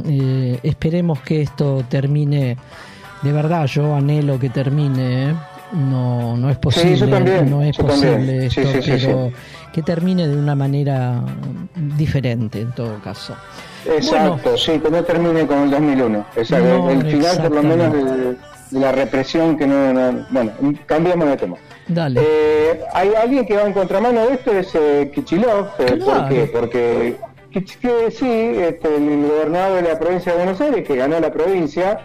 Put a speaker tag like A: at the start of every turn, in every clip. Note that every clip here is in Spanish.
A: Esperemos que esto termine. De verdad, yo anhelo que termine, ¿eh? No es posible,
B: sí, también,
A: no es posible
B: también.
A: esto, pero que termine de una manera diferente en todo caso.
B: Exacto, bueno, sí, que no termine con el 2001. No, el final por lo menos de la represión que no. Bueno, cambiamos de tema.
A: Dale.
B: Hay alguien que va en contramano de esto, es Kichilov.
A: Claro.
B: ¿Por qué? Porque el gobernador de la provincia de Buenos Aires, que ganó la provincia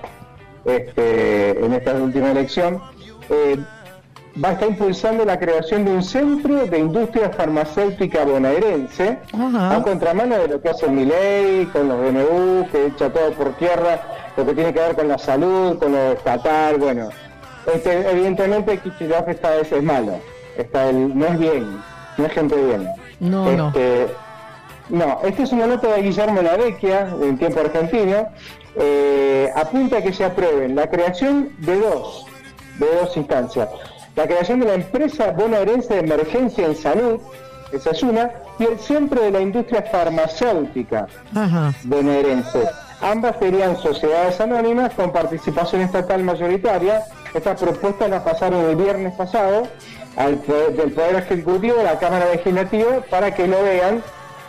B: en esta última elección, va a estar impulsando la creación de un centro de industria farmacéutica bonaerense, a contramano de lo que hace Milei con los DNU, que echa todo por tierra, lo que tiene que ver con la salud, con lo estatal. Bueno, evidentemente Kicillof esta vez es malo, no es bien, no es gente bien.
A: No.
B: No, esta es una nota de Guillermo Lavecchia, en Tiempo Argentino, apunta a que se aprueben la creación de dos instancias. La creación de la empresa bonaerense de emergencia en salud, esa es una, y el centro de la industria farmacéutica bonaerense. Ambas serían sociedades anónimas con participación estatal mayoritaria. Estas propuestas las pasaron el viernes pasado del Poder Ejecutivo a la Cámara Legislativa para que lo vean.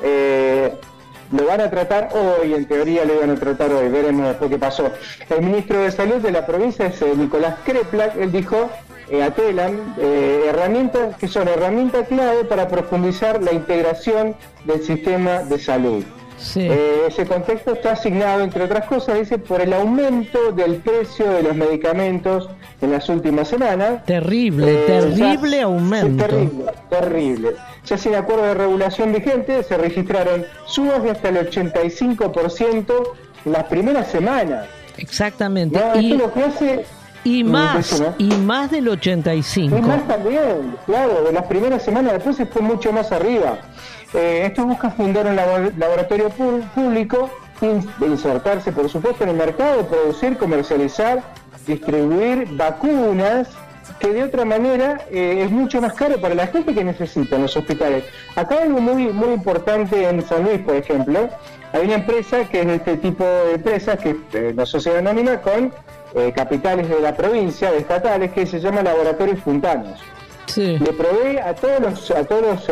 B: Lo van a tratar hoy, en teoría lo iban a tratar hoy, veremos después qué pasó. El ministro de Salud de la provincia es Nicolás Kreplak. Él dijo a Telam, herramientas que son herramientas clave para profundizar la integración del sistema de salud.
A: Sí.
B: Ese contexto está asignado, entre otras cosas, dice, por el aumento del precio de los medicamentos en las últimas semanas.
A: Terrible aumento.
B: Terrible. Ya sin acuerdo de regulación vigente, se registraron subas de hasta el 85% en las primeras semanas.
A: Exactamente.
B: No, esto lo que hace...
A: Y más del 85. Y
B: más también, claro, de las primeras semanas, después se fue mucho más arriba. Esto busca fundar un laboratorio público, de insertarse, por supuesto, en el mercado, producir, comercializar, distribuir vacunas, que de otra manera es mucho más caro para la gente que necesita en los hospitales. Acá hay algo muy, muy importante en San Luis, por ejemplo. Hay una empresa que es de este tipo de empresas, que es una sociedad anónima con capitales de la provincia, de estatales, que se llama Laboratorios Puntanos.
A: Sí.
B: Le provee a todos los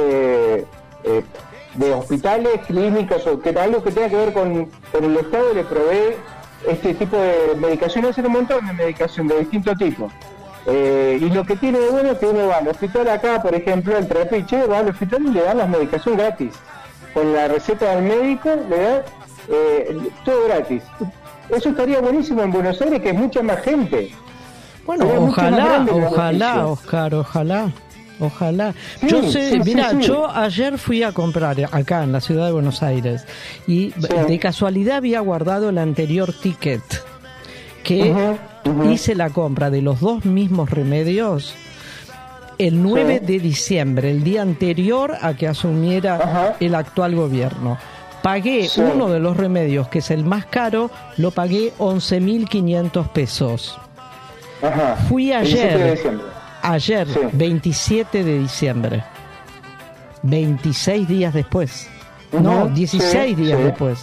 B: de hospitales, clínicas o que algo que tenga que ver con el Estado, le provee este tipo de medicación. Hacen un montón de medicación de distintos tipos. Y lo que tiene de bueno es que uno va al hospital acá, por ejemplo, el Trapiche, va al hospital y le dan las medicación gratis. Con la receta del médico le dan todo gratis. Eso estaría buenísimo en Buenos Aires, que es mucha más gente.
A: Bueno, ojalá, Oscar, ojalá. Yo ayer fui a comprar acá en la ciudad de Buenos Aires y de casualidad había guardado el anterior ticket que hice la compra de los dos mismos remedios el 9 de diciembre, el día anterior a que asumiera el actual gobierno. Pagué uno de los remedios, que es el más caro, lo pagué 11.500 pesos. Fui ayer, 27 de diciembre, 26 días después. No, 16 días después.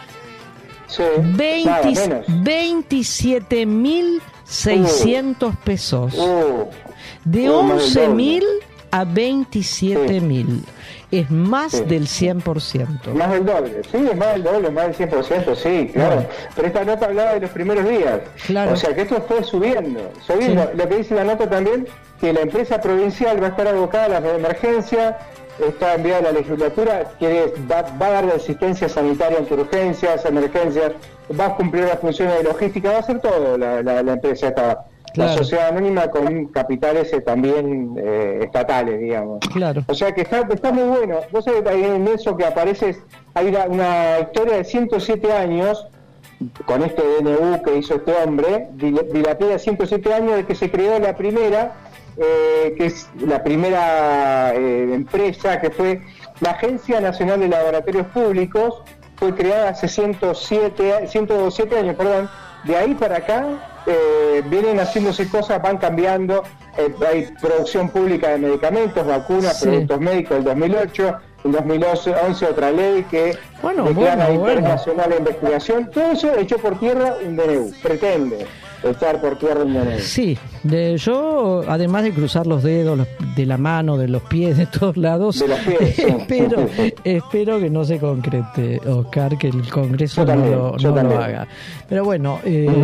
A: 27.600 pesos. De 11.000 a 27.000. Es más del 100%.
B: Más del doble, sí, es más del doble, más del 100%, sí, claro. Bueno. Pero esta nota hablaba de los primeros días.
A: Claro.
B: O sea que esto fue subiendo. Sí. Lo que dice la nota también, que la empresa provincial va a estar abocada a las emergencias, está enviada a la legislatura, que va a dar asistencia sanitaria ante urgencias, emergencias, va a cumplir las funciones de logística, va a hacer todo la empresa esta. Claro. La sociedad anónima con capitales también estatales, digamos.
A: Claro.
B: O sea que está muy bueno. Vos sabés, ahí en eso que aparece, hay una historia de 107 años, con este DNU que hizo este hombre, dilapida 107 años de que se creó la primera, que es la primera empresa, que fue la Agencia Nacional de Laboratorios Públicos, fue creada hace 107 años, perdón. De ahí para acá vienen haciéndose cosas, van cambiando. Hay producción pública de medicamentos, vacunas, productos médicos del 2008, en 2011 otra ley que declara internacional la investigación. Todo eso echó por tierra un DNU, pretende echar por tierra un DNU.
A: Sí, yo además de cruzar los dedos de la mano, de los pies, de todos lados,
B: de los pies,
A: espero que no se concrete, Oscar, que el Congreso no lo haga. Pero bueno,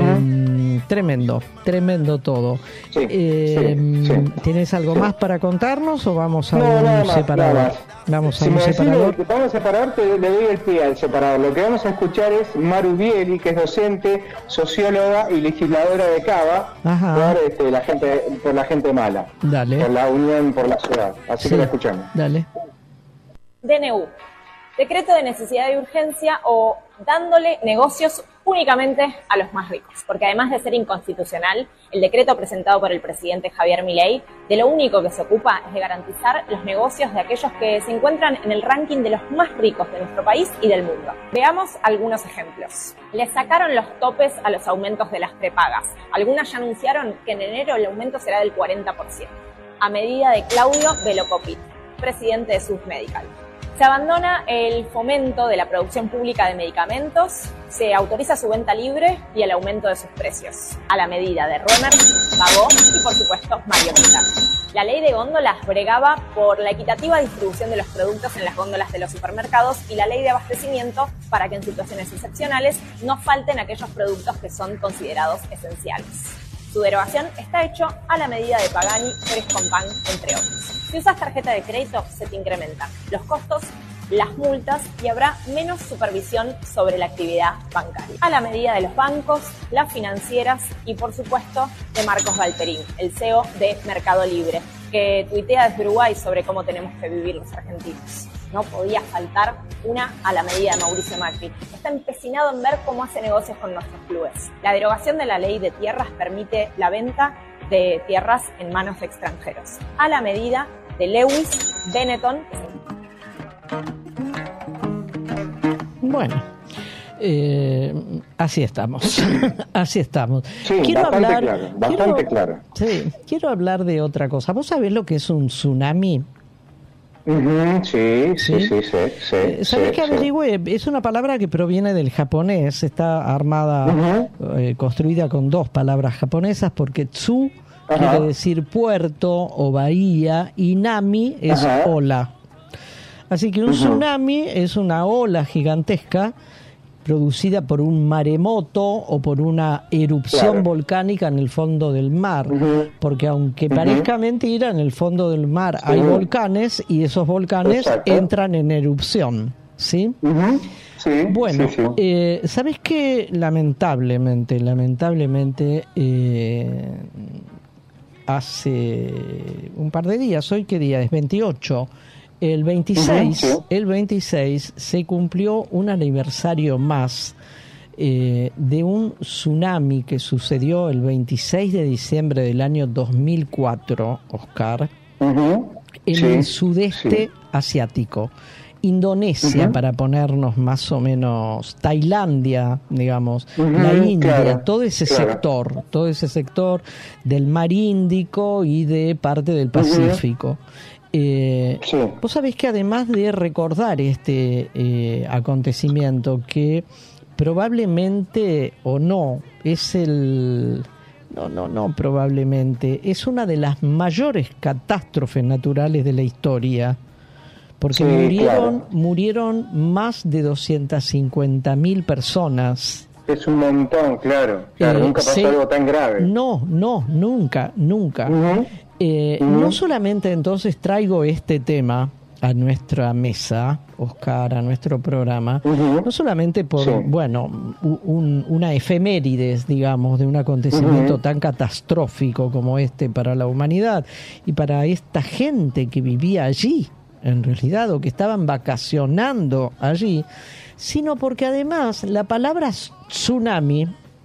A: tremendo todo.
B: Sí,
A: ¿Tienes algo más para contarnos o vamos a un separador? Vamos a un separador.
B: Vamos a separador, le doy el pie al separador. Lo que vamos a escuchar es Maru Bieli, que es docente, socióloga y legisladora de Cava, por la gente mala.
A: Dale.
B: Por la Unión por la Ciudad. Así que la escuchamos.
A: Dale.
C: DNU, decreto de necesidad y urgencia, o dándole negocios únicamente a los más ricos, porque además de ser inconstitucional, el decreto presentado por el presidente Javier Milei de lo único que se ocupa es de garantizar los negocios de aquellos que se encuentran en el ranking de los más ricos de nuestro país y del mundo. Veamos algunos ejemplos. Le sacaron los topes a los aumentos de las prepagas. Algunas ya anunciaron que en enero el aumento será del 40%, a medida de Claudio Velocopit, presidente de SUS Medical. Se abandona el fomento de la producción pública de medicamentos, se autoriza su venta libre y el aumento de sus precios, a la medida de Remer, Pagó y, por supuesto, Marioneta. La ley de góndolas bregaba por la equitativa distribución de los productos en las góndolas de los supermercados y la ley de abastecimiento para que en situaciones excepcionales no falten aquellos productos que son considerados esenciales. Su derogación está hecho a la medida de Pagani, Frescompan, entre otros. Si usas tarjeta de crédito, se te incrementan los costos, las multas y habrá menos supervisión sobre la actividad bancaria. A la medida de los bancos, las financieras y, por supuesto, de Marcos Galperín, el CEO de Mercado Libre, que tuitea desde Uruguay sobre cómo tenemos que vivir los argentinos. No podía faltar una a la medida de Mauricio Macri. Está empecinado en ver cómo hace negocios con nuestros clubes. La derogación de la ley de tierras permite la venta de tierras en manos de extranjeros, a la medida de Lewis, Benetton.
A: Bueno, así estamos. Así estamos.
B: Sí, bastante claro.
A: Sí, quiero hablar de otra cosa. ¿Vos sabés lo que es un tsunami?
B: Sí.
A: ¿Sabés qué averigüé? Es una palabra que proviene del japonés, está armada, construida con dos palabras japonesas, porque tsu quiere decir puerto o bahía y nami es ola. Así que un tsunami es una ola gigantesca producida por un maremoto o por una erupción volcánica en el fondo del mar, porque aunque parezca mentira, en el fondo del mar hay volcanes y esos volcanes entran en erupción, ¿sí? Bueno, ¿sabes qué? Lamentablemente, hace un par de días, ¿hoy qué día es? 28. El 26 se cumplió un aniversario más de un tsunami que sucedió el 26 de diciembre del año 2004, Oscar, en el sudeste asiático. Indonesia, para ponernos más o menos, Tailandia, digamos, la India, todo ese sector del mar Índico y de parte del Pacífico. Vos sabés que además de recordar este acontecimiento, que probablemente o no es probablemente es una de las mayores catástrofes naturales de la historia, porque murieron más de 250.000 personas.
B: Es un montón, claro, nunca pasó algo tan grave.
A: No, nunca. No solamente entonces traigo este tema a nuestra mesa, Oscar, a nuestro programa, no solamente por, una efemérides, digamos, de un acontecimiento tan catastrófico como este para la humanidad y para esta gente que vivía allí, en realidad, o que estaban vacacionando allí, sino porque además la palabra tsunami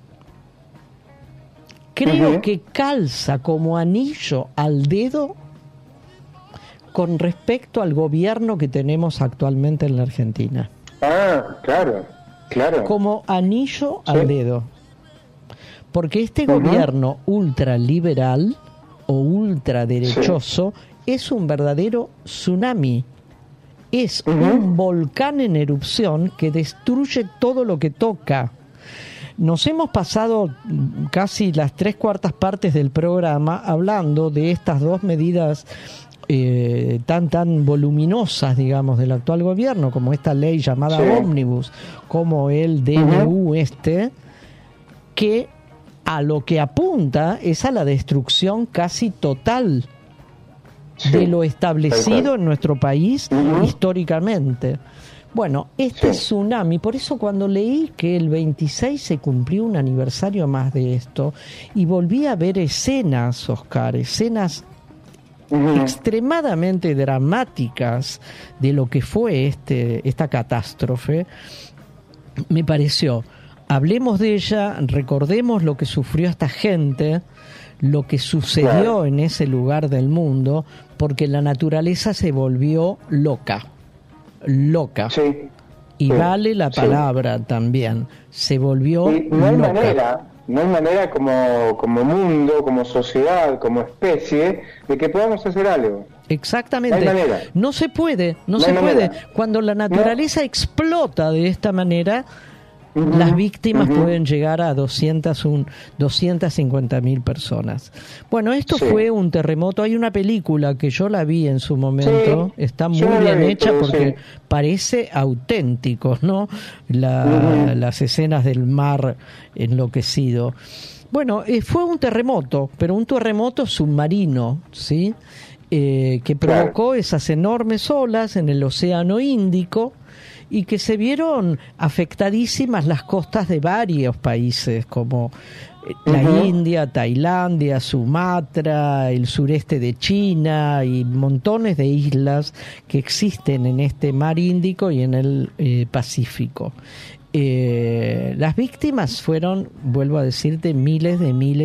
A: creo que calza como anillo al dedo con respecto al gobierno que tenemos actualmente en la Argentina.
B: Claro.
A: Como anillo al dedo. Porque este gobierno ultraliberal o ultraderechoso es un verdadero tsunami. es un volcán en erupción que destruye todo lo que toca. Nos hemos pasado casi las 3/4 partes del programa hablando de estas dos medidas tan voluminosas, digamos, del actual gobierno, como esta ley llamada Ómnibus, como el DNU que a lo que apunta es a la destrucción casi total de lo establecido en nuestro país históricamente. Bueno, este tsunami, por eso cuando leí que el 26 se cumplió un aniversario más de esto, y volví a ver escenas, Oscar, escenas extremadamente dramáticas de lo que fue esta catástrofe, me pareció, hablemos de ella, recordemos lo que sufrió esta gente, lo que sucedió en ese lugar del mundo, porque la naturaleza se volvió loca. Y vale la palabra también, se volvió loca.
B: No hay manera como mundo, como sociedad, como especie, de que podamos hacer algo.
A: Exactamente. No se puede. Cuando la naturaleza explota de esta manera, las víctimas pueden llegar a 250.000 personas. Bueno, esto fue un terremoto. Hay una película que yo la vi en su momento, está muy bien hecha porque parece auténtico, ¿no? Las escenas del mar enloquecido. Bueno, fue un terremoto, pero un terremoto submarino, ¿sí? Que provocó esas enormes olas en el Océano Índico, y que se vieron afectadísimas las costas de varios países como la India, Tailandia, Sumatra, el sureste de China y montones de islas que existen en este mar Índico y en el Pacífico. Las víctimas fueron, vuelvo a decirte, miles,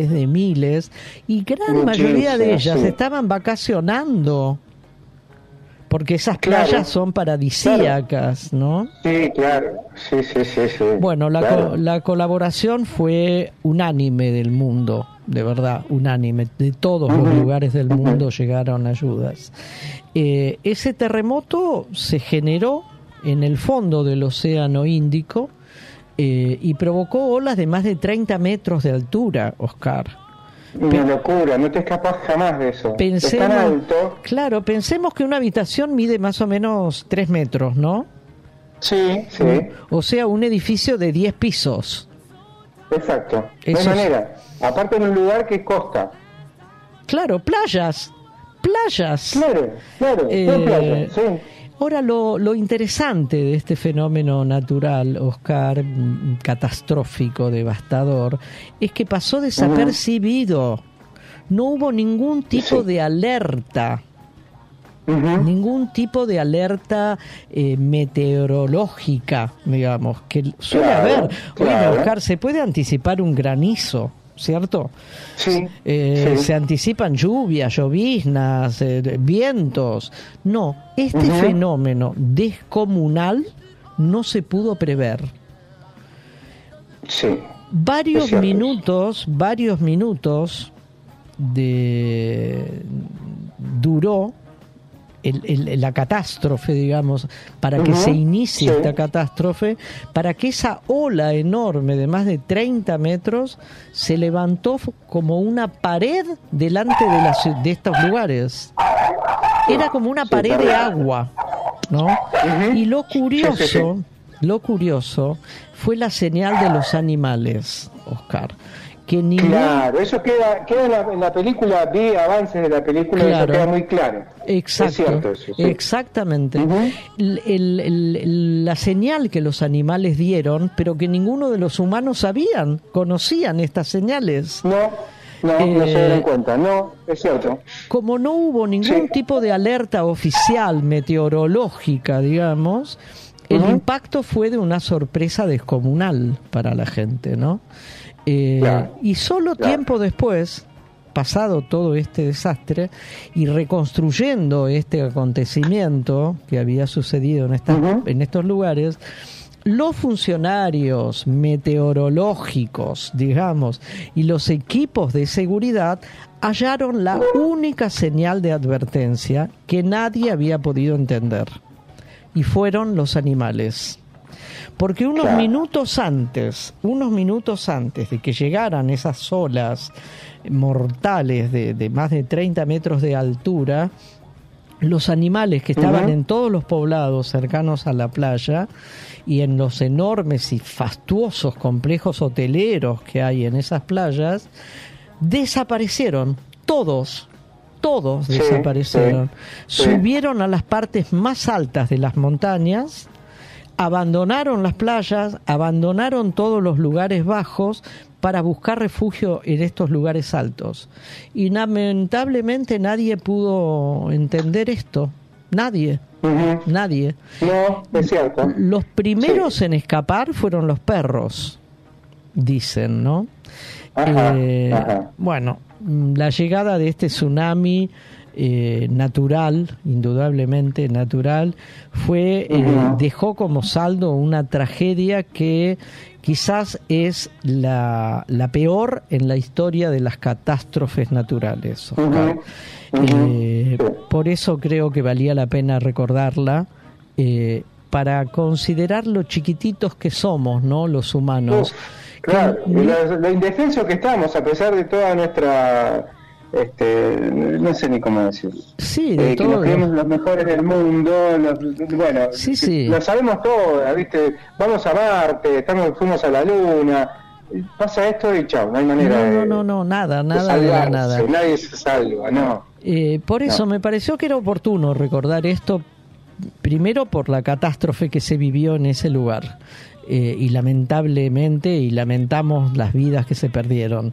A: y gran mayoría de ellas estaban vacacionando, porque esas playas son paradisíacas, ¿no?
B: Sí, claro. Sí.
A: Bueno, la colaboración fue unánime del mundo, de verdad, unánime. De todos los lugares del mundo llegaron ayudas. Ese terremoto se generó en el fondo del Océano Índico y provocó olas de más de 30 metros de altura, Oscar.
B: Una locura, no te escapas jamás de eso. Es tan alto.
A: Claro, pensemos que una habitación mide más o menos 3 metros, ¿no?
B: Sí.
A: O sea, un edificio de 10 pisos.
B: Exacto, de manera. Aparte en un lugar que es costa.
A: Claro, playas.
B: Claro, playas, sí.
A: Ahora, lo interesante de este fenómeno natural, Oscar, catastrófico, devastador, es que pasó desapercibido. No hubo ningún tipo de alerta, ningún tipo de alerta meteorológica, digamos, que suele haber. Oye, Oscar, ¿se puede anticipar un granizo? ¿Cierto?
B: Sí.
A: Se anticipan lluvias, lloviznas, vientos. No, este fenómeno descomunal no se pudo prever.
B: Sí.
A: Varios minutos duró la catástrofe, digamos, para que se inicie esta catástrofe, para que esa ola enorme de más de 30 metros se levantó como una pared delante de estos lugares. Era como una pared de agua, ¿no? Y lo curioso fue la señal de los animales, Oscar.
B: Claro, eso queda en la película, vi avances de la película, eso queda muy claro.
A: Exacto, es cierto eso, sí. Exactamente. La señal que los animales dieron, pero que ninguno de los humanos conocían estas señales.
B: No se dieron cuenta, es cierto.
A: Como no hubo ningún tipo de alerta oficial meteorológica, digamos, el impacto fue de una sorpresa descomunal para la gente, ¿no? Y solo tiempo después, pasado todo este desastre y reconstruyendo este acontecimiento que había sucedido en estos lugares, los funcionarios meteorológicos, digamos, y los equipos de seguridad hallaron la única señal de advertencia que nadie había podido entender. y fueron los animales. Porque unos minutos antes de que llegaran esas olas mortales de más de 30 metros de altura, los animales que estaban en todos los poblados cercanos a la playa y en los enormes y fastuosos complejos hoteleros que hay en esas playas, desaparecieron, todos desaparecieron. Subieron a las partes más altas de las montañas, abandonaron las playas, abandonaron todos los lugares bajos para buscar refugio en estos lugares altos. Y lamentablemente nadie pudo entender esto. Nadie. Nadie.
B: No, es cierto.
A: Los primeros en escapar fueron los perros, dicen, ¿no? Bueno, la llegada de este tsunami natural, indudablemente natural, dejó como saldo una tragedia que quizás es la peor en la historia de las catástrofes naturales, Oscar. Por eso creo que valía la pena recordarla, para considerar lo chiquititos que somos, ¿no? Los humanos.
B: Claro, lo indefensos que estamos, a pesar de toda nuestra... no sé ni cómo decirlo.
A: Sí, de todo.
B: Que nos creemos los mejores del mundo, bueno, lo sabemos todo, ¿viste? Vamos a Marte, fuimos a la Luna, pasa esto y chao, no hay manera
A: nada,
B: nadie se salva, no.
A: Por eso me pareció que era oportuno recordar esto, primero por la catástrofe que se vivió en ese lugar. Y lamentamos las vidas que se perdieron.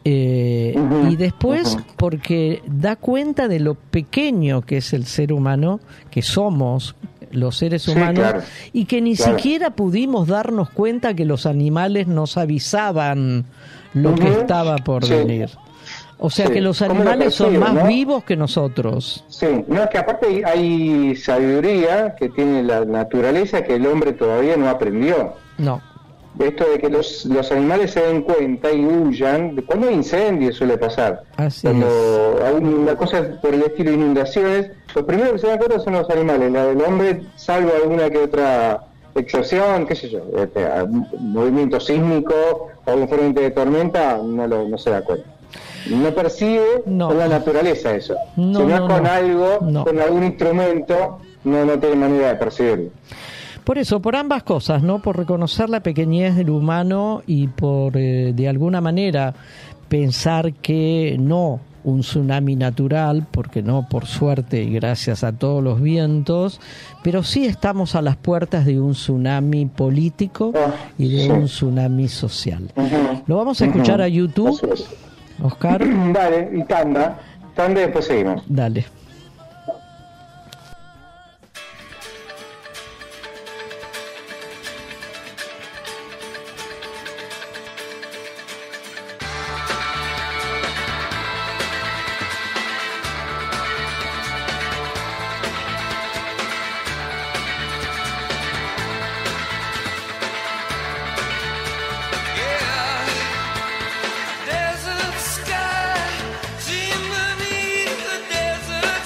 A: Y después porque da cuenta de lo pequeño que es el ser humano, que somos los seres humanos, y que ni siquiera pudimos darnos cuenta que los animales nos avisaban lo que estaba por venir. O sea que los animales son más vivos que nosotros.
B: Sí, no, es que aparte hay sabiduría que tiene la naturaleza que el hombre todavía no aprendió.
A: No.
B: Esto de que los animales se den cuenta y huyan, cuando hay incendios suele pasar. Cuando hay una cosa por el estilo de inundaciones, los primeros que se dan cuenta son los animales. La del hombre, salvo alguna que otra excepción, qué sé yo, movimiento sísmico o un frente de tormenta, no se da cuenta. No percibe con la naturaleza eso. Si no es con algo, con algún instrumento, no tiene manera de percibirlo.
A: Por eso, por ambas cosas, ¿no? Por reconocer la pequeñez del humano y por, de alguna manera, pensar que no un tsunami natural, porque no, por suerte y gracias a todos los vientos, pero sí estamos a las puertas de un tsunami político y de un tsunami social. Lo vamos a escuchar a YouTube, Oscar.
B: Dale, y tanda y después seguimos.
A: Dale.
D: Desert sky, see beneath the desert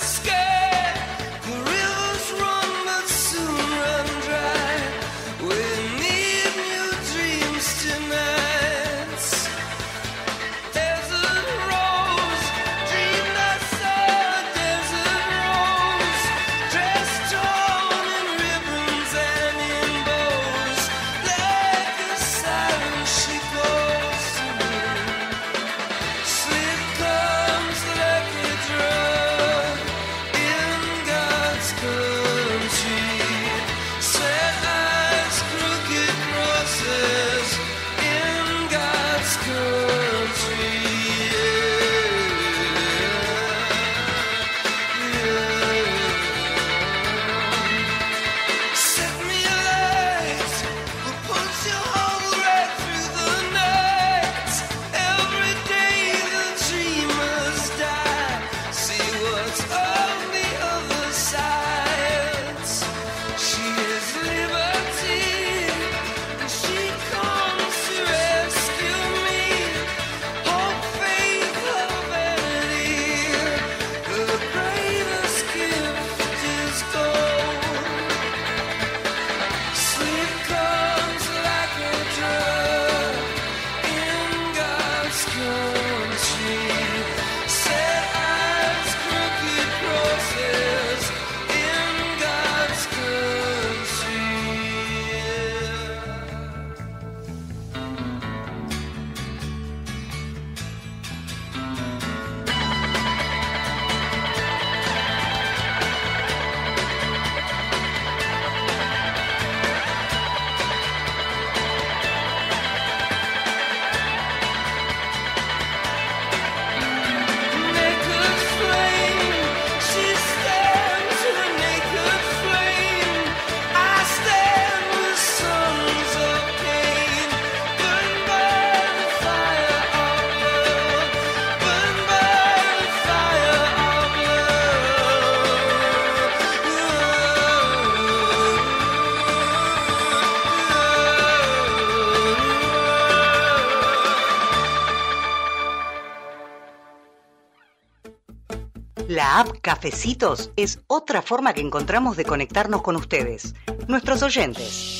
D: La app Cafecitos es otra forma que encontramos de conectarnos con ustedes, nuestros oyentes.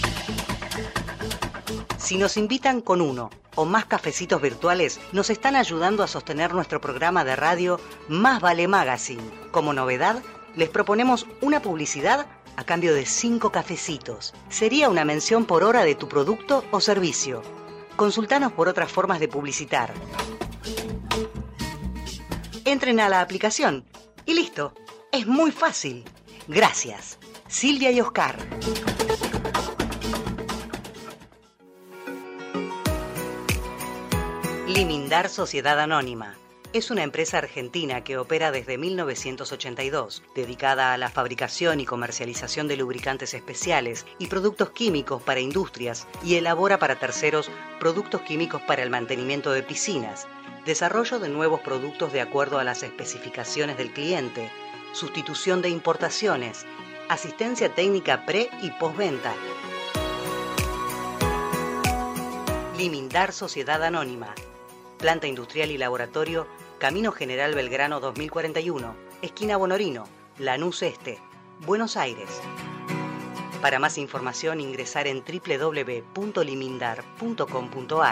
D: Si nos invitan con uno o más cafecitos virtuales, nos están ayudando a sostener nuestro programa de radio Más Vale Magazine. Como novedad, les proponemos una publicidad a cambio de 5 cafecitos. Sería una mención por hora de tu producto o servicio. Consultanos por otras formas de publicitar. Entren a la aplicación y listo. Es muy fácil. Gracias. Silvia y Oscar. Limindar Sociedad Anónima. Es una empresa argentina que opera desde 1982, dedicada a la fabricación y comercialización de lubricantes especiales y productos químicos para industrias, y elabora para terceros productos químicos para el mantenimiento de piscinas, desarrollo de nuevos productos de acuerdo a las especificaciones del cliente, sustitución de importaciones, asistencia técnica pre- y postventa. Limindar Sociedad Anónima. Planta industrial y laboratorio, Camino General Belgrano 2041, esquina Bonorino, Lanús Este, Buenos Aires. Para más información ingresar en www.limindar.com.ar.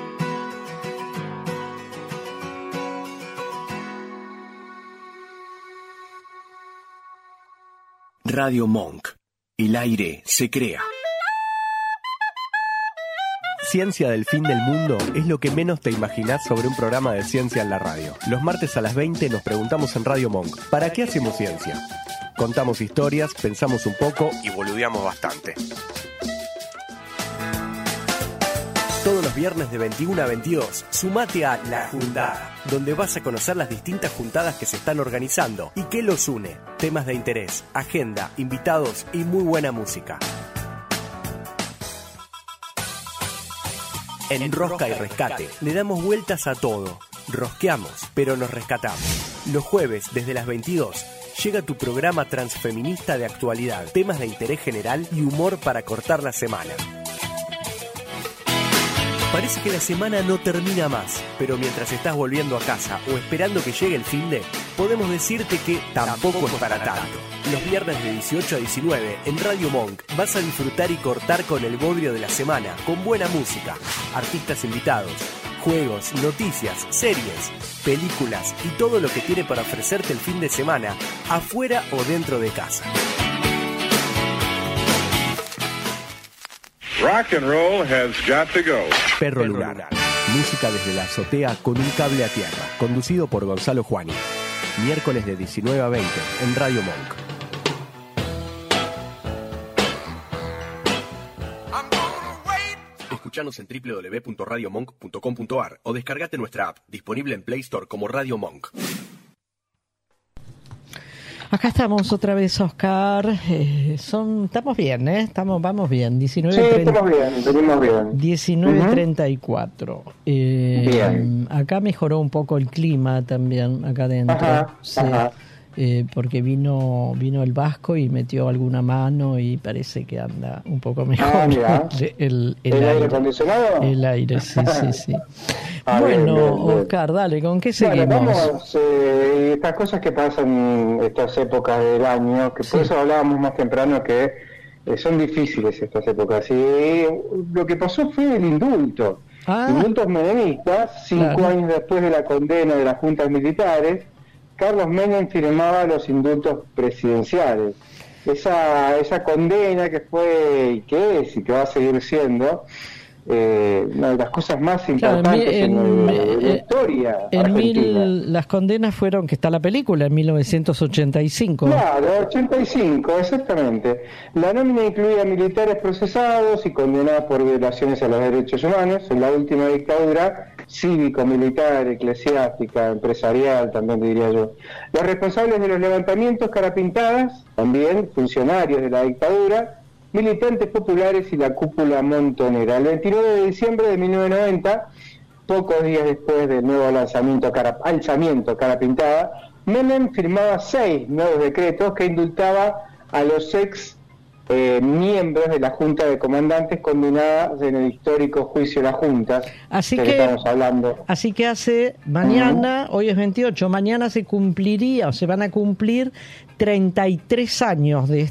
E: Radio Monk. El aire se crea. Ciencia del fin del mundo es lo que menos te imaginás sobre un programa de ciencia en la radio. Los martes a las 20 nos preguntamos en Radio Monk, ¿para qué hacemos ciencia? Contamos historias, pensamos un poco y boludeamos bastante. Todos los viernes de 21 a 22, sumate a La Juntada, donde vas a conocer las distintas juntadas que se están organizando y qué los une, temas de interés, agenda, invitados y muy buena música. En Rosca y Rescate le damos vueltas a todo. Rosqueamos, pero nos rescatamos. Los jueves, desde las 22, llega tu programa transfeminista de actualidad, temas de interés general y humor para cortar la semana. Parece que la semana no termina más, pero mientras estás volviendo a casa o esperando que llegue el finde, podemos decirte que tampoco es para tanto. Los viernes de 18 a 19 en Radio Monk vas a disfrutar y cortar con el bodrio de la semana, con buena música, artistas invitados, juegos, noticias, series, películas y todo lo que tiene para ofrecerte el fin de semana, afuera o dentro de casa.
F: Rock and roll has got to go.
E: Perro Lunar. Música desde la azotea con un cable a tierra. Conducido por Gonzalo Juani. Miércoles de 19 a 20 en Radio Monk. Escuchanos en www.radiomonk.com.ar o descargate nuestra app, disponible en Play Store como Radio Monk.
A: Acá estamos otra vez, Oscar. Estamos bien, ¿eh? Vamos bien. 19:30.
B: Sí, estamos bien, venimos bien.
A: 19:34.
B: Bien.
A: Acá mejoró un poco el clima también, acá adentro.
B: Ajá,
A: sí.
B: ajá.
A: Porque vino el Vasco y metió alguna mano y parece que anda un poco mejor.
B: Mira.
A: el
B: aire acondicionado.
A: El aire, sí.
B: bien,
A: Bueno,
B: bien.
A: Oscar, dale, ¿con qué seguimos?
B: Bueno, vamos, estas cosas que pasan estas épocas del año, que por eso hablábamos más temprano que son difíciles estas épocas. Y lo que pasó fue el indulto. Indultos menemistas, 5 años después de la condena de las juntas militares, Carlos Menem firmaba los indultos presidenciales. Esa condena que fue y que es y que va a seguir siendo una de las cosas más importantes en la historia argentina.
A: Las condenas fueron, que está la película, en 1985.
B: Claro, 85, exactamente. La nómina incluía militares procesados y condenados por violaciones a los derechos humanos en la última dictadura cívico-militar, eclesiástica, empresarial, también diría yo. Los responsables de los levantamientos, cara pintadas, también funcionarios de la dictadura, militantes populares y la cúpula montonera. El 29 de diciembre de 1990, pocos días después del nuevo alzamiento cara pintada, Menem firmaba 6 nuevos decretos que indultaba a los ex miembros de la Junta de Comandantes condenadas en el histórico juicio de las juntas.
A: Así que
B: estamos hablando.
A: Así que hace mañana, hoy es 28, mañana se van a cumplir 33 años de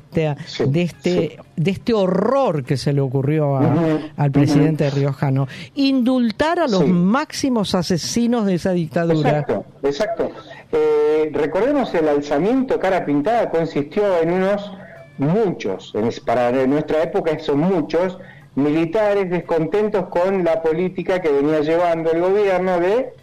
A: este horror que se le ocurrió al presidente riojano. Indultar a los máximos asesinos de esa dictadura.
B: Exacto. Recordemos, el alzamiento cara pintada consistió en muchos, para nuestra época son muchos, militares descontentos con la política que venía llevando el gobierno de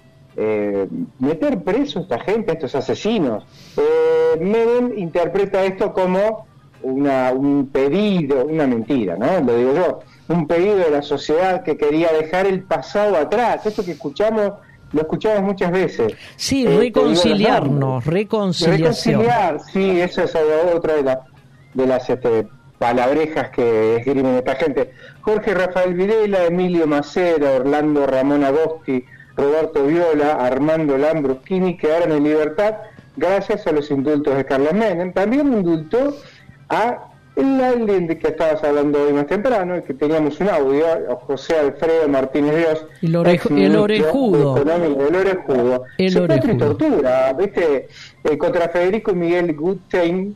B: meter preso a esta gente, a estos asesinos. Menem interpreta esto como un pedido, una mentira, ¿no? Lo digo yo, un pedido de la sociedad que quería dejar el pasado atrás. Esto que lo escuchamos muchas veces.
A: Sí, reconciliarnos,
B: reconciliar, sí, eso es otra de las palabrejas que esgrimen esta gente. Jorge Rafael Videla, Emilio Macera, Orlando Ramón Agosti, Roberto Viola, Armando Lambruschini quedaron en libertad gracias a los indultos de Carlos Menem. También indultó a alguien de que estabas hablando hoy más temprano, y que teníamos un audio, a José Alfredo Martínez Dios,
A: el orejudo.
B: Secuestro y tortura, ¿viste? Contra Federico Miguel Gutstein.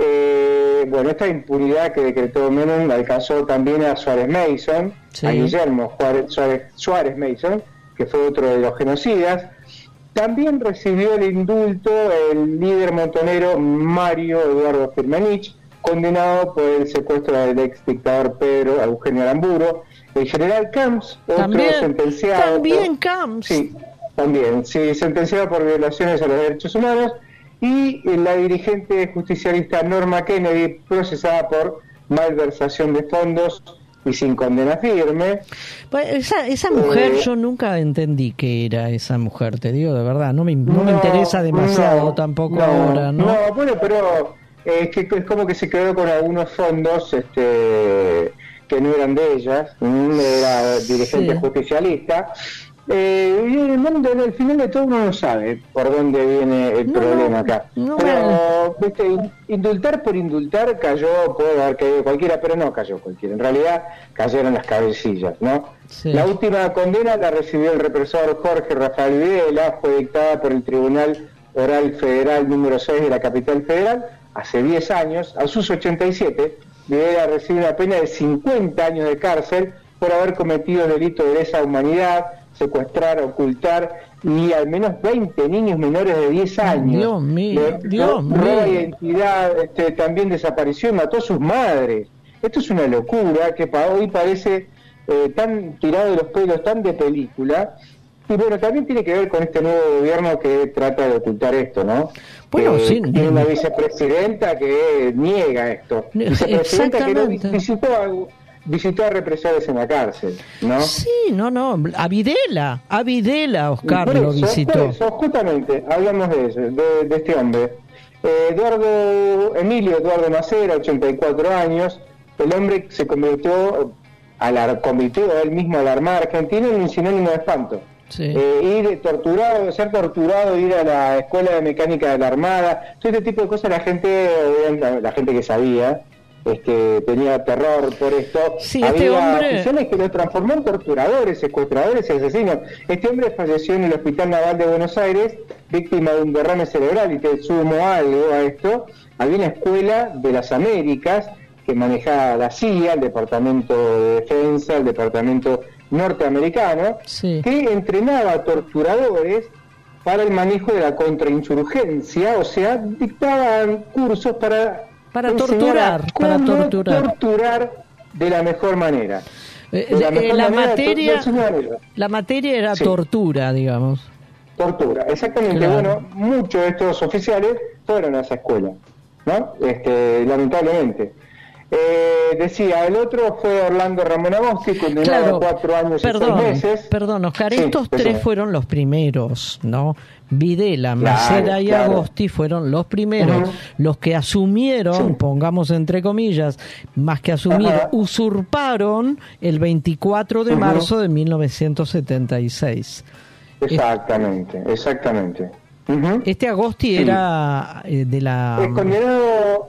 B: Esta impunidad que decretó Menem alcanzó también a Suárez Mason, a Guillermo Suárez Mason, que fue otro de los genocidas. También recibió el indulto el líder montonero Mario Eduardo Firmenich, condenado por el secuestro del ex dictador Pedro Eugenio Aramburu. El general Camps, sentenciado.
A: También Camps.
B: Sí, sentenciado por violaciones a los derechos humanos. Y la dirigente justicialista Norma Kennedy, procesada por malversación de fondos y sin condena firme.
A: Esa mujer, yo nunca entendí qué era esa mujer, te digo de verdad, no me interesa demasiado tampoco ahora, ¿no?
B: No, bueno, pero es como que se quedó con algunos fondos que no eran de ellas, era dirigente justicialista. Y al final de todo uno no sabe por dónde viene el problema acá. Pero indultar por indultar puede haber caído cualquiera, pero no cayó cualquiera. En realidad cayeron las cabecillas, ¿no? Sí. La última condena la recibió el represor Jorge Rafael Videla, fue dictada por el Tribunal Oral Federal número 6 de la capital federal hace 10 años. A sus 87, Videla recibe una pena de 50 años de cárcel por haber cometido delitos de lesa humanidad, secuestrar, ocultar y al menos 20 niños menores de 10 años.
A: Dios mío.
B: Roba identidad, también desapareció y mató a sus madres. Esto es una locura que hoy parece tan tirado de los pelos, tan de película. Y bueno, también tiene que ver con este nuevo gobierno que trata de ocultar esto, ¿no?
A: Bueno,
B: tiene una vicepresidenta que niega esto. Vicepresidenta que visitó a represores en la cárcel, ¿no?
A: Sí, a Videla, Oscar, lo visitó.
B: Justamente, hablamos de eso, de este hombre. Emilio Eduardo Macera, 84 años, el hombre se convirtió él mismo a la Armada Argentina en un sinónimo de espanto.
A: Sí.
B: Ser torturado, ir a la escuela de mecánica de la Armada, todo este tipo de cosas la gente que sabía, tenía terror por esto.
A: Sí,
B: había oficiales que lo transformó en torturadores, secuestradores y asesinos. Este hombre falleció en el Hospital Naval de Buenos Aires, víctima de un derrame cerebral. Y te sumo algo a esto: había una escuela de las Américas que manejaba la CIA, el Departamento de Defensa, el Departamento norteamericano, que entrenaba a torturadores para el manejo de la contrainsurgencia, o sea, dictaban cursos para torturar de la mejor manera.
A: La materia era tortura, digamos.
B: Tortura, exactamente. Claro. Bueno, muchos de estos oficiales fueron a esa escuela, ¿no? Lamentablemente. Decía, el otro fue Orlando Ramón Agosti, condenado a 4 años y 6 meses.
A: Perdón, Oscar, estos tres fueron los primeros, ¿no? Videla, Macera y Agosti fueron los primeros, los que asumieron, pongamos entre comillas, más que asumir, usurparon el 24 de marzo de 1976.
B: Exactamente.
A: Este Agosti era de la...
B: condenado...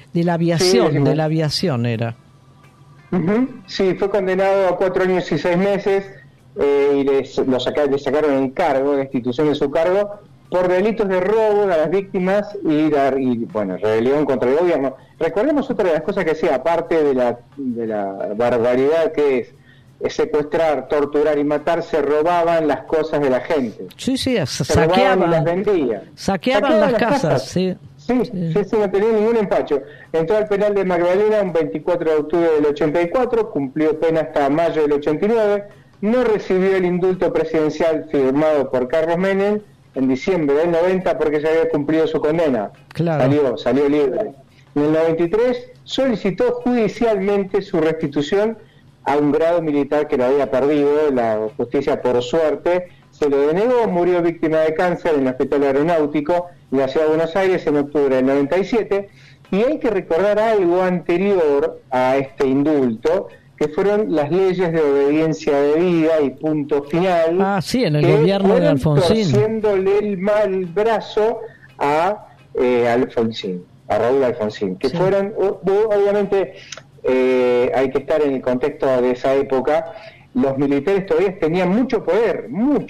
A: De la aviación era.
B: Sí, fue condenado a 4 años y 6 meses y le sacaron el cargo, la institución de su cargo, por delitos de robo a las víctimas y rebelión contra el gobierno. Recordemos otra de las cosas que hacía, aparte de la barbaridad que es secuestrar, torturar y matar, se robaban las cosas de la gente.
A: Sí,
B: saqueaban y las vendían.
A: Saqueaban las casas, sí.
B: Sí, no tenía ningún empacho. Entró al penal de Magdalena un 24 de octubre del 84, cumplió pena hasta mayo del 89, no recibió el indulto presidencial firmado por Carlos Menem en diciembre del 90 porque ya había cumplido su condena.
A: Claro.
B: Salió libre. En el 93 solicitó judicialmente su restitución a un grado militar que lo había perdido. La justicia, por suerte, se lo denegó. Murió víctima de cáncer en el Hospital Aeronáutico en la Ciudad de Buenos Aires en octubre del 97. Y hay que recordar algo anterior a este indulto, que fueron las leyes de obediencia debida y punto final.
A: Sí, en el gobierno de Alfonsín.
B: Torciéndole el mal brazo a Alfonsín, a Raúl Alfonsín, que fueron, obviamente, hay que estar en el contexto de esa época. Los militares todavía tenían mucho poder.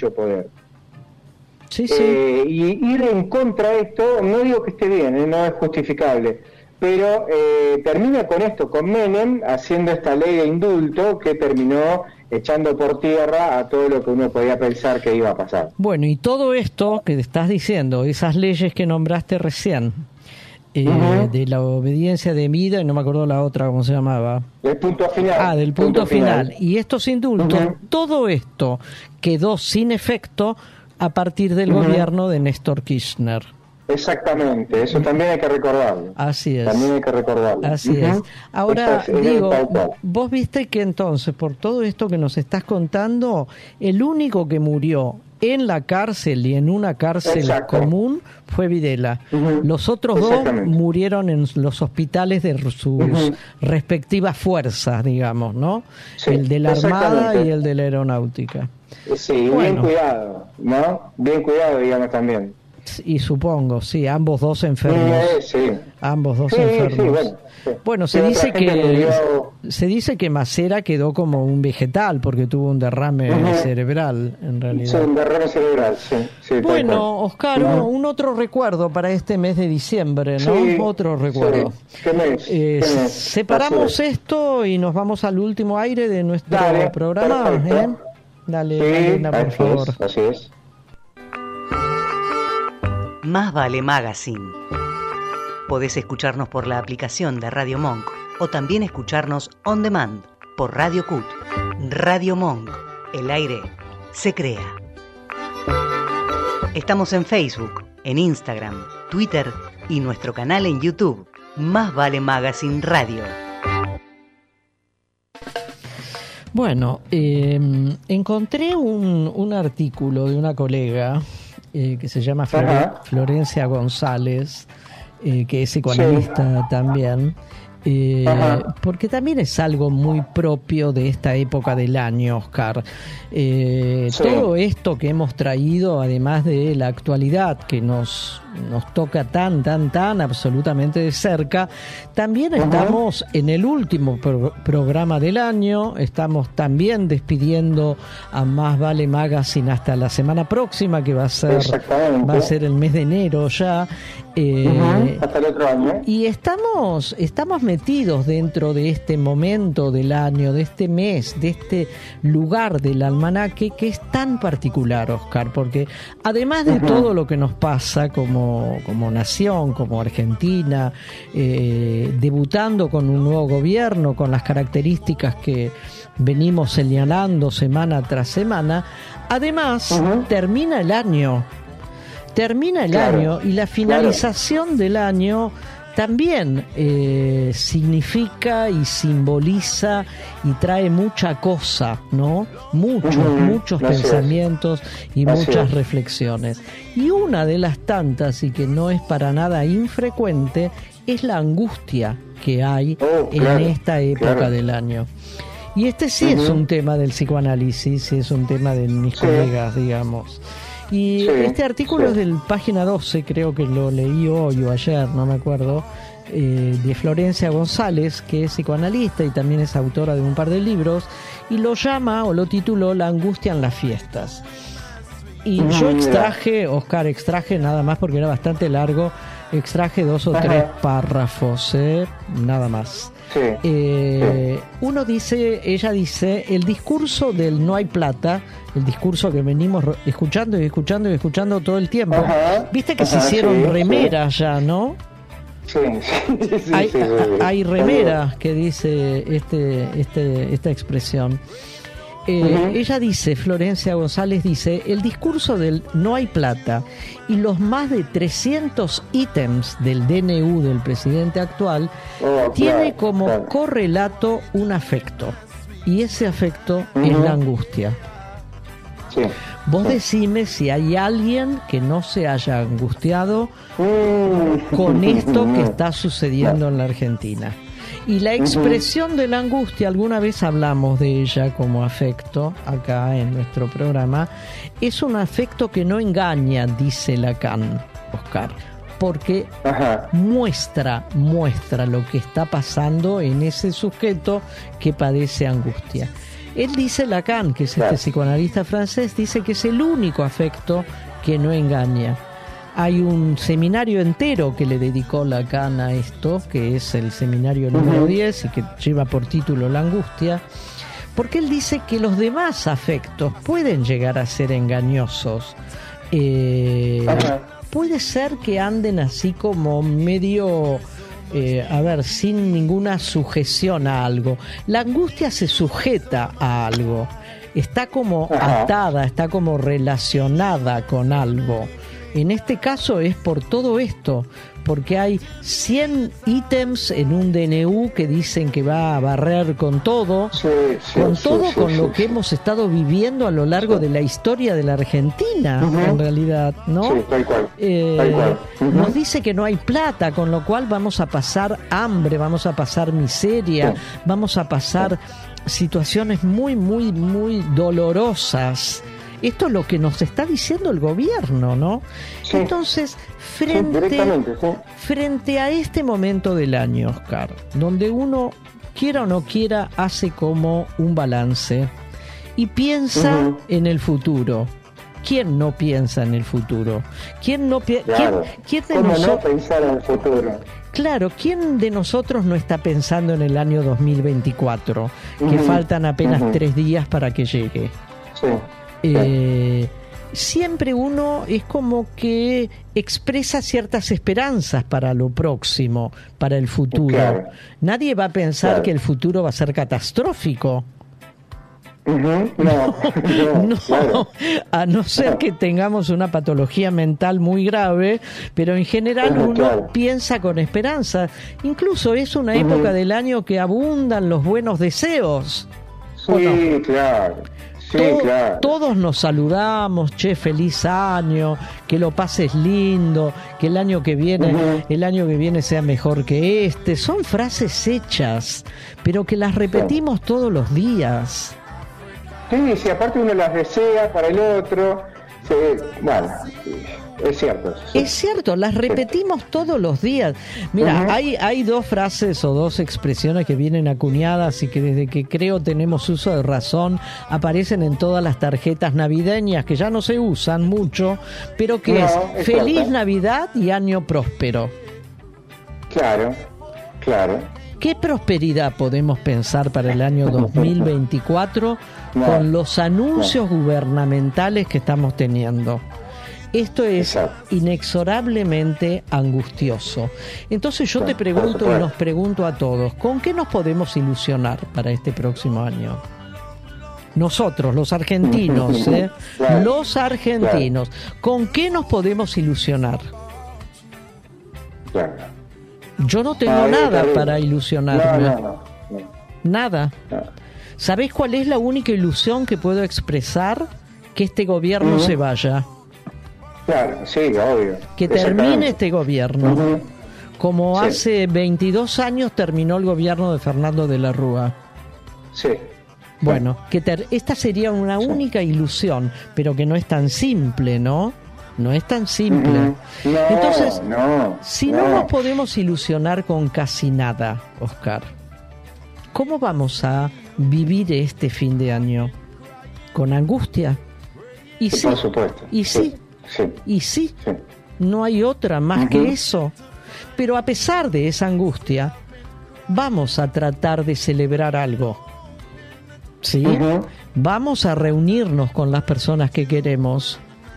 A: Sí.
B: Y ir en contra de esto, no digo que esté bien, no es justificable, pero termina con esto, con Menem haciendo esta ley de indulto que terminó echando por tierra a todo lo que uno podía pensar que iba a pasar.
A: Bueno, y todo esto que estás diciendo, esas leyes que nombraste recién, de la obediencia debida, y no me acuerdo la otra, ¿cómo se llamaba?
B: Del punto final.
A: Del punto final. Y estos indultos, todo esto quedó sin efecto a partir del gobierno de Néstor Kirchner.
B: Exactamente, eso también hay que recordarlo.
A: Así es.
B: También hay que recordarlo.
A: Así es. Ahora, vos viste que entonces, por todo esto que nos estás contando, el único que murió en la cárcel y en una cárcel común fue Videla. Los otros dos murieron en los hospitales de sus respectivas fuerzas, digamos, ¿no? Sí, el de la Armada y el de la Aeronáutica.
B: Sí, bien cuidado, ¿no? Bien cuidado, digamos, también.
A: Y supongo, sí, ambos dos enfermos. Ambos dos enfermos. Bueno, se dice que Macera quedó como un vegetal porque tuvo un derrame cerebral, en realidad.
B: Sí, un derrame cerebral, sí.
A: Bueno, Oscar, un otro recuerdo para este mes de diciembre, ¿no? Otro recuerdo.
B: ¿Qué mes?
A: Separamos esto y nos vamos al último aire de nuestro programa. Dale, Elena, por favor.
B: Así es.
D: Más vale Magazine. Podés escucharnos por la aplicación de Radio Monk o también escucharnos on demand por Radio Cut. Radio Monk. El aire se crea. Estamos en Facebook, en Instagram, Twitter y nuestro canal en YouTube. Más vale Magazine Radio.
A: Bueno, encontré un artículo de una colega que se llama Florencia González, que es psicoanalista también, porque también es algo muy propio de esta época del año, Oscar. Todo esto que hemos traído, además de la actualidad que nos toca tan absolutamente de cerca, también estamos en el último programa del año, estamos también despidiendo a Más Vale Magazine hasta la semana próxima, que va a ser el mes de enero ya,
B: hasta el otro año.
A: Y estamos metidos dentro de este momento del año, de este mes, de este lugar del almanaque que es tan particular, Oscar, porque además de todo lo que nos pasa como nación, como Argentina, debutando con un nuevo gobierno, con las características que venimos señalando semana tras semana, además termina el año y la finalización del año también significa y simboliza y trae mucha cosa, ¿no? Muchos pensamientos y muchas reflexiones. Y una de las tantas, y que no es para nada infrecuente, es la angustia que hay en esta época del año. Y este sí es un tema del psicoanálisis, es un tema de mis colegas, digamos. Y este artículo es del página 12, creo que lo leí hoy o ayer, no me acuerdo, de Florencia González, que es psicoanalista y también es autora de un par de libros, y lo llama o lo tituló La angustia en las fiestas. Y yo extraje nada más porque era bastante largo, extraje 2 o 3 párrafos, nada más.
B: Sí.
A: Ella dice, el discurso del no hay plata, el discurso que venimos escuchando todo el tiempo. Viste que se hicieron remeras ya, ¿no?
B: Sí.
A: Hay remeras que dice esta expresión. Ella dice, Florencia González dice, el discurso del no hay plata y los más de 300 ítems del DNU del presidente actual tiene como correlato un afecto, y ese afecto es la angustia.
B: Sí.
A: Vos decime si hay alguien que no se haya angustiado con esto que está sucediendo en la Argentina. Y la expresión de la angustia, alguna vez hablamos de ella como afecto acá en nuestro programa, es un afecto que no engaña, dice Lacan, Oscar, porque muestra lo que está pasando en ese sujeto que padece angustia. Él dice, Lacan, que es este psicoanalista francés, dice que es el único afecto que no engaña. Hay un seminario entero que le dedicó Lacan a esto, que es el seminario número 10 y que lleva por título La angustia, porque él dice que los demás afectos pueden llegar a ser engañosos. Puede ser que anden así como medio, sin ninguna sujeción a algo. La angustia se sujeta a algo, está como atada, está como relacionada con algo. En este caso es por todo esto, porque hay 100 ítems en un DNU que dicen que va a barrer con todo, con lo que hemos estado viviendo a lo largo de la historia de la Argentina, en realidad, ¿no?
B: Sí, tal cual.
A: Nos dice que no hay plata, con lo cual vamos a pasar hambre, vamos a pasar miseria, vamos a pasar situaciones muy, muy, muy dolorosas. Esto es lo que nos está diciendo el gobierno, ¿no? Sí. Entonces, frente a este momento del año, Oscar, donde uno, quiera o no quiera, hace como un balance y piensa en el futuro. ¿Quién no piensa en el futuro? ¿Quién no
B: claro. ¿Quién de nosotros no pensar en el futuro?
A: Claro, ¿quién de nosotros no está pensando en el año 2024? Que faltan apenas 3 días para que llegue.
B: Sí.
A: Siempre uno es como que expresa ciertas esperanzas para lo próximo, para el futuro. Claro. Nadie va a pensar que el futuro va a ser catastrófico. No, claro. A no ser que tengamos una patología mental muy grave, pero en general uno piensa con esperanza. Incluso es una época del año que abundan los buenos deseos.
B: Sí, claro. Sí, claro.
A: Todos nos saludamos, feliz año, que lo pases lindo, que el año que viene sea mejor que este. Son frases hechas, pero que las repetimos todos los días.
B: Sí, si aparte uno las desea para el otro, bueno, es cierto.
A: Es cierto, las repetimos todos los días. Mira, hay 2 frases o 2 expresiones que vienen acuñadas y que desde que creo tenemos uso de razón aparecen en todas las tarjetas navideñas, que ya no se usan mucho, pero que es Feliz Navidad y Año Próspero.
B: Claro.
A: ¿Qué prosperidad podemos pensar para el año 2024 con los anuncios gubernamentales que estamos teniendo? Esto es inexorablemente angustioso. Entonces yo te pregunto y nos pregunto a todos, ¿con qué nos podemos ilusionar para este próximo año? Nosotros, los argentinos, los argentinos, ¿con qué nos podemos ilusionar? Yo no tengo nada para ilusionarme. Nada. ¿Sabés cuál es la única ilusión que puedo expresar? Que este gobierno se vaya.
B: Claro, sí, obvio.
A: Que termine este gobierno. Como hace 22 años terminó el gobierno de Fernando de la Rúa.
B: Sí.
A: Bueno, esta sería una única ilusión, pero que no es tan simple, ¿no? No es tan simple.
B: No,
A: Entonces,
B: no,
A: si no nos podemos ilusionar con casi nada, Oscar, ¿cómo vamos a vivir este fin de año? ¿Con angustia? Y sí,
B: por supuesto.
A: Y sí, y sí, no hay otra más que eso. Pero a pesar de esa angustia, vamos a tratar de celebrar algo. ¿Sí? Vamos a reunirnos con las personas que queremos.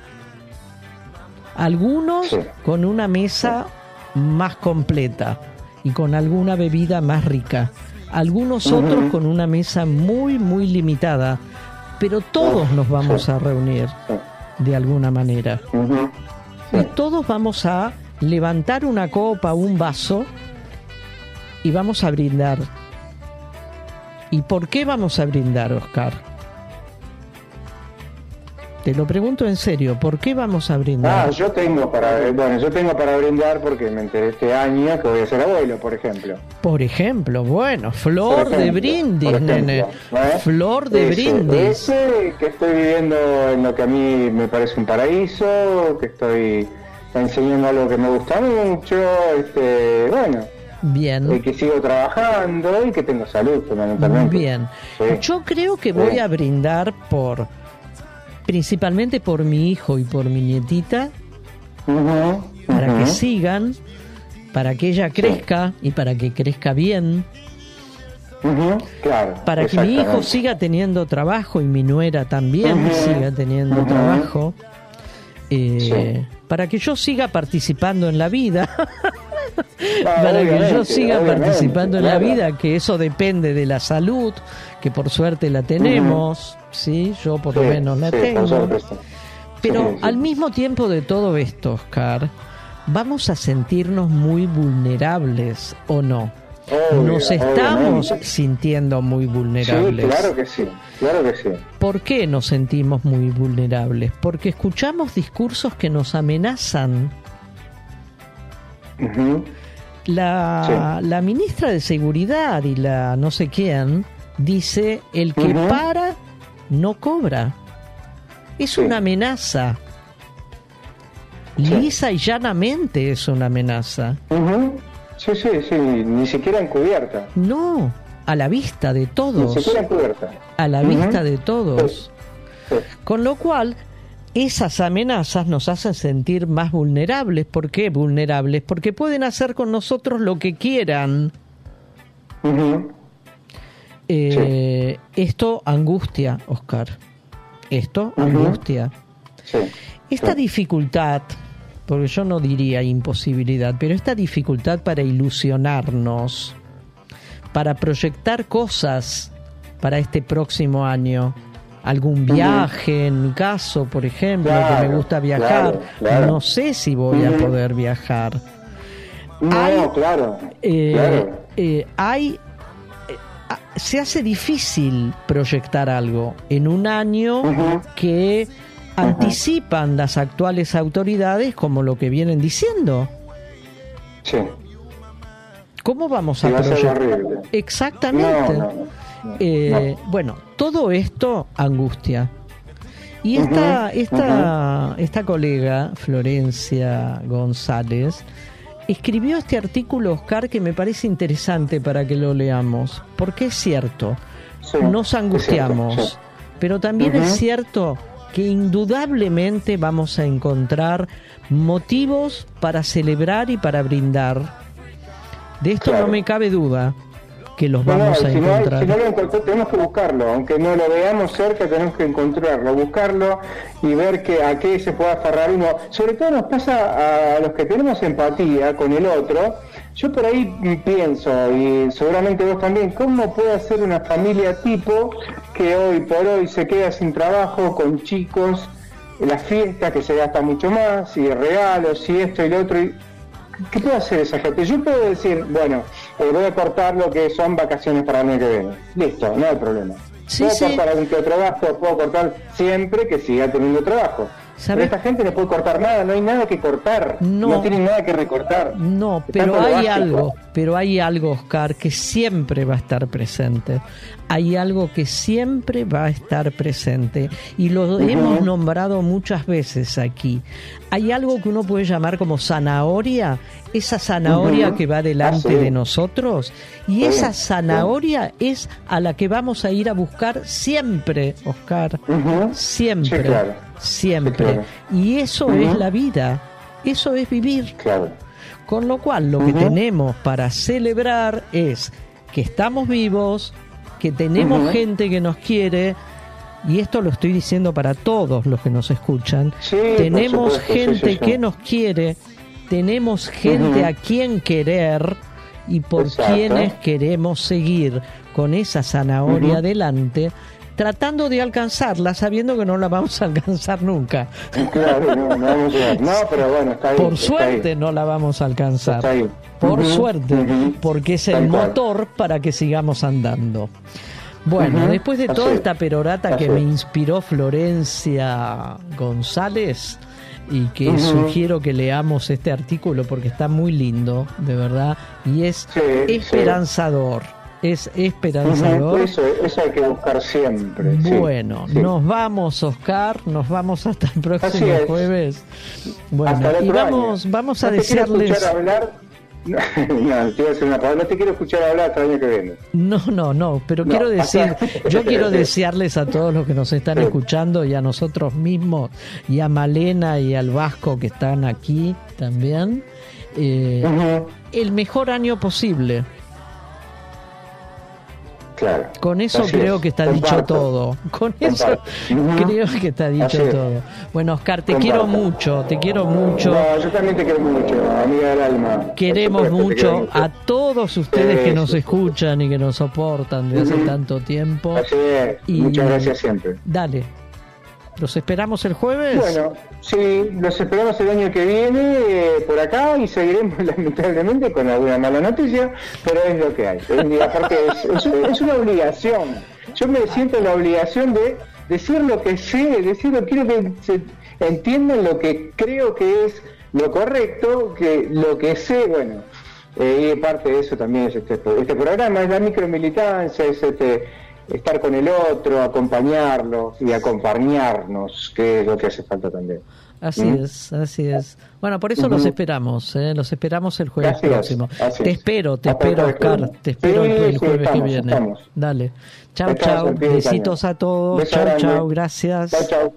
A: Algunos con una mesa más completa y con alguna bebida más rica. Algunos otros con una mesa muy, muy limitada. Pero todos nos vamos a reunir de alguna manera. Y todos vamos a levantar una copa, un vaso, y vamos a brindar. ¿Y por qué vamos a brindar, Oscar? Te lo pregunto en serio, ¿por qué vamos a brindar?
B: Yo tengo para brindar porque me enteré este año que voy a ser abuelo, por ejemplo.
A: Por ejemplo, bueno, flor de brindis, nene. Flor de brindis.
B: Ese que estoy viviendo en lo que a mí me parece un paraíso, que estoy enseñando algo que me gusta mucho, bueno.
A: Bien.
B: Que sigo trabajando y que tengo salud, fundamentalmente.
A: Bien. Yo creo que voy a brindar principalmente por mi hijo y por mi nietita, para que sigan, para que ella crezca y para que crezca bien,
B: claro,
A: para que mi hijo siga teniendo trabajo y mi nuera también siga teniendo trabajo, para que yo siga participando en la vida. Para que yo siga participando en la vida, que eso depende de la salud, que por suerte la tenemos, ¿sí? Yo por lo menos la tengo. Pero al mismo tiempo de todo esto, Oscar, vamos a sentirnos muy vulnerables, ¿o no? Nos estamos sintiendo muy vulnerables.
B: Sí, claro que sí, claro que sí.
A: ¿Por qué nos sentimos muy vulnerables? Porque escuchamos discursos que nos amenazan. La ministra de Seguridad y la no sé quién dice: el que para no cobra. Es una amenaza. Lisa y llanamente es una amenaza.
B: Sí, ni siquiera encubierta.
A: No, a la vista de todos.
B: Ni siquiera encubierta.
A: A la vista de todos. Con lo cual, esas amenazas nos hacen sentir más vulnerables. ¿Por qué vulnerables? Porque pueden hacer con nosotros lo que quieran. Esto angustia, Oscar. Esto angustia. Esta dificultad, porque yo no diría imposibilidad, pero esta dificultad para ilusionarnos, para proyectar cosas para este próximo año, algún viaje, en mi caso, por ejemplo, que me gusta viajar, no sé si voy a poder viajar. Se hace difícil proyectar algo en un año que anticipan las actuales autoridades como lo que vienen diciendo. ¿Cómo vamos a proyectar? Exactamente. Bueno, todo esto angustia. Y esta colega, Florencia González, escribió este artículo, Oscar, que me parece interesante para que lo leamos, porque es cierto, nos angustiamos, pero también es cierto que indudablemente vamos a encontrar motivos para celebrar y para brindar. De esto no me cabe duda, que los vamos a encontrar.
B: Si no lo encontramos, tenemos que buscarlo, aunque no lo veamos cerca, tenemos que encontrarlo, buscarlo y ver a qué se puede aferrar uno. Sobre todo nos pasa a los que tenemos empatía con el otro. Yo por ahí pienso, y seguramente vos también, ¿cómo puede ser una familia tipo que hoy por hoy se queda sin trabajo, con chicos, en las fiestas que se gasta mucho más, y regalos, y esto y lo otro? ¿Qué puede hacer esa gente? Yo puedo decir, bueno, voy a cortar lo que son vacaciones para el año que viene. Listo, no hay problema. Puedo cortar algún que otro gasto, puedo cortar siempre que siga teniendo trabajo. Pero esta gente no puede cortar nada, no hay nada que cortar, no tienen nada que recortar.
A: No, pero hay algo, Oscar, que siempre va a estar presente. Hay algo que siempre va a estar presente y lo hemos nombrado muchas veces aquí. Hay algo que uno puede llamar como zanahoria, esa zanahoria que va delante de nosotros, y esa zanahoria es a la que vamos a ir a buscar siempre, Oscar, siempre. Sí, claro. Siempre. Sí, claro. Y eso es la vida, eso es vivir.
B: Claro.
A: Con lo cual lo que tenemos para celebrar es que estamos vivos, que tenemos gente que nos quiere, y esto lo estoy diciendo para todos los que nos escuchan. Sí, tenemos gente que nos quiere, tenemos gente a quien querer y por quienes queremos seguir con esa zanahoria adelante, tratando de alcanzarla, sabiendo que no la vamos a alcanzar nunca.
B: Claro, no vamos a llegar. No, pero bueno, está ahí.
A: Por suerte no la vamos a alcanzar. Está ahí. Por suerte, porque es el motor para que sigamos andando. Bueno, después de toda esta perorata que me inspiró Florencia González, y que sugiero que leamos este artículo porque está muy lindo, de verdad, y es esperanzador. Es esperanzador.
B: Eso hay que buscar siempre.
A: Bueno, nos vamos, Oscar, nos vamos hasta el próximo jueves. Bueno, y vamos a desearles...
B: No, te iba a decir una palabra, no te quiero escuchar hablar hasta el año que viene.
A: No, pero quiero decir, yo quiero desearles a todos los que nos están escuchando y a nosotros mismos y a Malena y al Vasco que están aquí también, el mejor año posible.
B: Claro.
A: Con eso creo que está dicho todo. Con eso creo que está dicho todo. Bueno, Oscar, te quiero mucho.
B: No, yo también te quiero mucho, amiga del alma.
A: Queremos mucho a todos ustedes que nos escuchan y que nos soportan desde hace tanto tiempo.
B: Así es. Muchas gracias siempre.
A: Dale. ¿Los esperamos el jueves?
B: Bueno, sí, los esperamos el año que viene por acá y seguiremos lamentablemente con alguna mala noticia, pero es lo que hay. Aparte es una obligación. Yo me siento en la obligación de decir lo que sé, quiero que se entiendan lo que creo que es lo correcto, que lo que sé, bueno, y parte de eso también es este programa, es la micromilitancia, es estar con el otro, acompañarlo y acompañarnos, que es lo que hace falta también.
A: Así es. Bueno, por eso los esperamos el jueves próximo. Te espero, Oscar, te espero el jueves que viene. Estamos. Dale. Chau, besitos a todos. Chau, gracias.
B: Chau.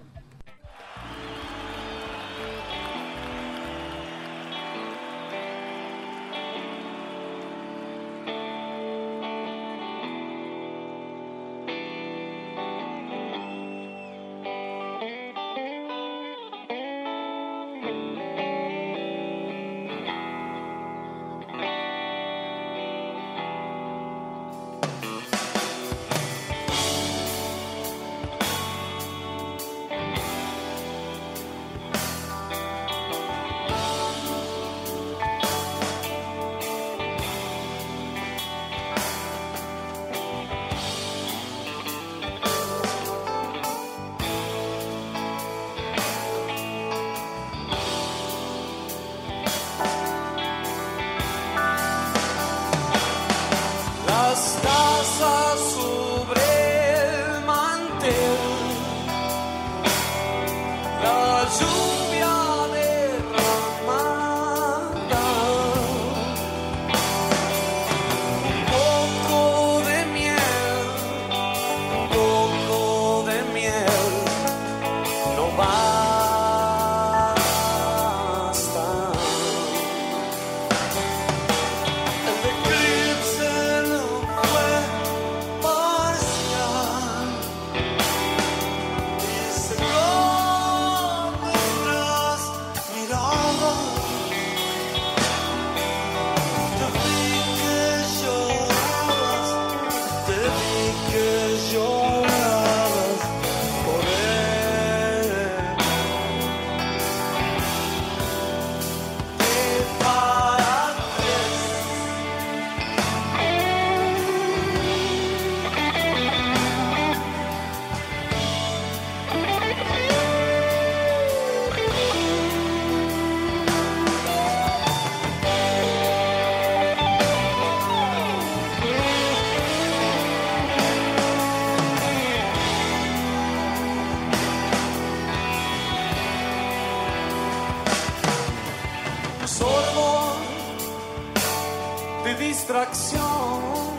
G: distracción.